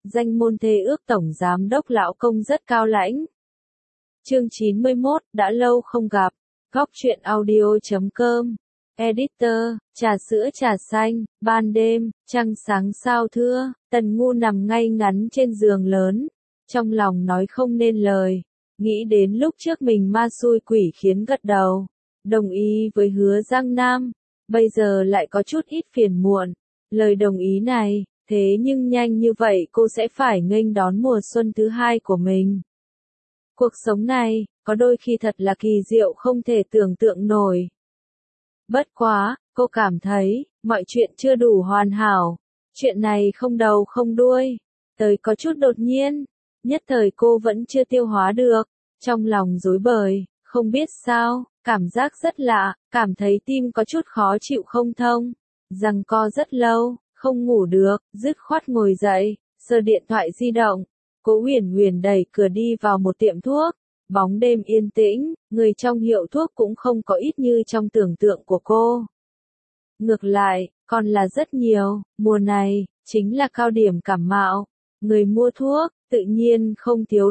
danh môn thê ước tổng giám đốc lão công rất cao lãnh. Chương 91, đã lâu không gặp. Góc truyện audio.com. Editor, trà sữa trà xanh, ban đêm, trăng sáng sao thưa, Tần Ngu nằm ngay ngắn trên giường lớn, trong lòng nói không nên lời, nghĩ đến lúc trước mình ma xui quỷ khiến gật đầu, đồng ý với Hứa Giang Nam, bây giờ lại có chút ít phiền muộn, lời đồng ý này, thế nhưng nhanh như vậy cô sẽ phải nghênh đón mùa xuân thứ hai của mình. Cuộc sống này, có đôi khi thật là kỳ diệu không thể tưởng tượng nổi. Bất quá, cô cảm thấy, mọi chuyện chưa đủ hoàn hảo. Chuyện này không đầu không đuôi. Tới có chút đột nhiên. Nhất thời cô vẫn chưa tiêu hóa được. Trong lòng rối bời, không biết sao, cảm giác rất lạ, cảm thấy tim có chút khó chịu không thông. Giằng co rất lâu, không ngủ được, dứt khoát ngồi dậy, sờ điện thoại di động. Cố Uyển Uyển đẩy cửa đi vào một tiệm thuốc. Bóng đêm yên tĩnh, người trong hiệu thuốc cũng không có ít như trong tưởng tượng của cô. Ngược lại, còn là rất nhiều, mùa này, chính là cao điểm cảm mạo. Người mua thuốc, tự nhiên không thiếu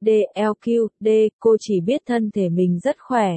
DLQ, cô chỉ biết thân thể mình rất khỏe.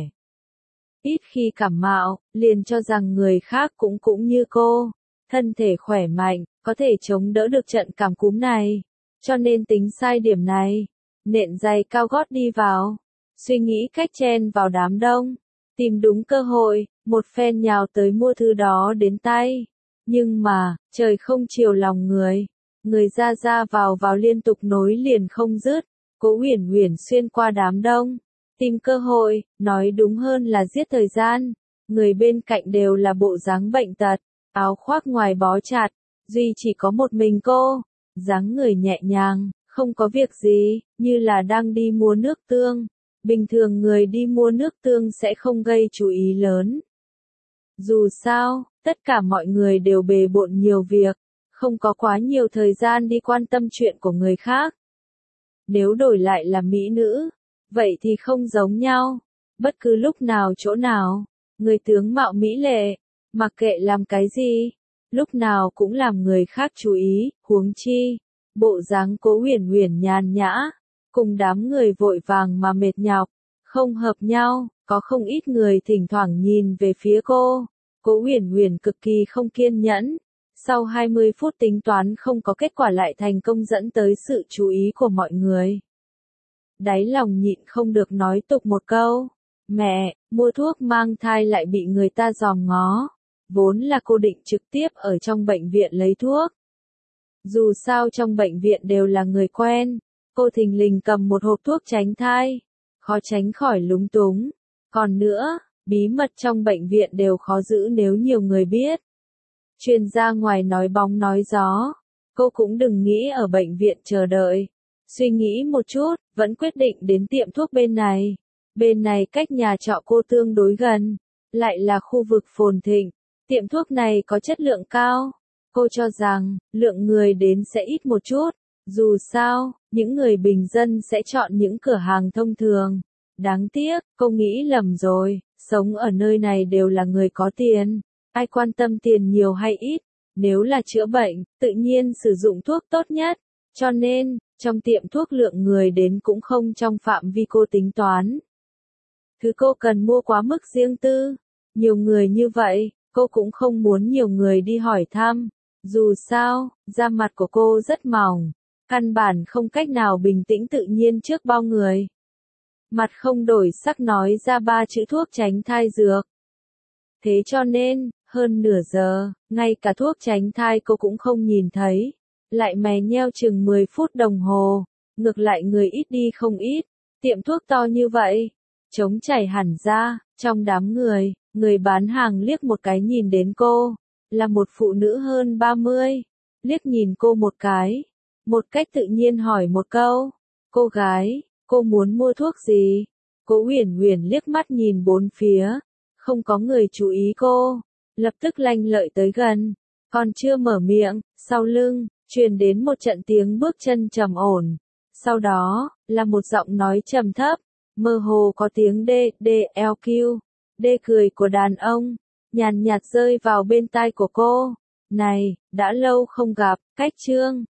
Ít khi cảm mạo, liền cho rằng người khác cũng như cô. Thân thể khỏe mạnh, có thể chống đỡ được trận cảm cúm này. Cho nên tính sai điểm này. Nện giày cao gót đi vào, suy nghĩ cách chen vào đám đông, tìm đúng cơ hội, một phen nhào tới mua thứ đó đến tay. Nhưng mà, trời không chiều lòng người ra vào liên tục nối liền không dứt, Cố Uyển Uyển xuyên qua đám đông, tìm cơ hội, nói đúng hơn là giết thời gian, người bên cạnh đều là bộ dáng bệnh tật, áo khoác ngoài bó chặt, duy chỉ có một mình cô, dáng người nhẹ nhàng. Không có việc gì, như là đang đi mua nước tương. Bình thường người đi mua nước tương sẽ không gây chú ý lớn. Dù sao, tất cả mọi người đều bề bộn nhiều việc, không có quá nhiều thời gian đi quan tâm chuyện của người khác. Nếu đổi lại là mỹ nữ, vậy thì không giống nhau. Bất cứ lúc nào chỗ nào, người tướng mạo mỹ lệ, mặc kệ làm cái gì, lúc nào cũng làm người khác chú ý, huống chi. Bộ dáng Cố Uyển Uyển nhàn nhã, cùng đám người vội vàng mà mệt nhọc, không hợp nhau, có không ít người thỉnh thoảng nhìn về phía cô. Cố Uyển Uyển cực kỳ không kiên nhẫn, sau 20 phút tính toán không có kết quả lại thành công dẫn tới sự chú ý của mọi người. Đáy lòng nhịn không được nói tục một câu, mẹ, mua thuốc mang thai lại bị người ta dòm ngó, vốn là cô định trực tiếp ở trong bệnh viện lấy thuốc. Dù sao trong bệnh viện đều là người quen, cô thình lình cầm một hộp thuốc tránh thai, khó tránh khỏi lúng túng. Còn nữa, bí mật trong bệnh viện đều khó giữ nếu nhiều người biết. Truyền ra ngoài nói bóng nói gió, cô cũng đừng nghĩ ở bệnh viện chờ đợi. Suy nghĩ một chút, vẫn quyết định đến tiệm thuốc bên này. Bên này cách nhà trọ cô tương đối gần, lại là khu vực phồn thịnh, tiệm thuốc này có chất lượng cao. Cô cho rằng, lượng người đến sẽ ít một chút, dù sao, những người bình dân sẽ chọn những cửa hàng thông thường. Đáng tiếc, cô nghĩ lầm rồi, sống ở nơi này đều là người có tiền, ai quan tâm tiền nhiều hay ít, nếu là chữa bệnh, tự nhiên sử dụng thuốc tốt nhất, cho nên, trong tiệm thuốc lượng người đến cũng không trong phạm vi cô tính toán. Thứ cô cần mua quá mức riêng tư, nhiều người như vậy, cô cũng không muốn nhiều người đi hỏi thăm. Dù sao, da mặt của cô rất mỏng, căn bản không cách nào bình tĩnh tự nhiên trước bao người. Mặt không đổi sắc nói ra 3 chữ thuốc tránh thai dược. Thế cho nên, hơn nửa giờ, ngay cả thuốc tránh thai cô cũng không nhìn thấy. Lại mè nheo chừng 10 phút đồng hồ, ngược lại người ít đi không ít. Tiệm thuốc to như vậy, trống chảy hẳn ra, trong đám người bán hàng liếc một cái nhìn đến cô. Là một phụ nữ hơn 30, liếc nhìn cô một cái, một cách tự nhiên hỏi một câu, cô gái, cô muốn mua thuốc gì? Cố Uyển Uyển liếc mắt nhìn bốn phía, không có người chú ý cô, lập tức lanh lợi tới gần, còn chưa mở miệng, sau lưng, truyền đến một trận tiếng bước chân trầm ổn, sau đó, là một giọng nói trầm thấp, mơ hồ có tiếng DLQ, cười của đàn ông. Nhàn nhạt rơi vào bên tai của cô. Này, đã lâu không gặp, cách chương.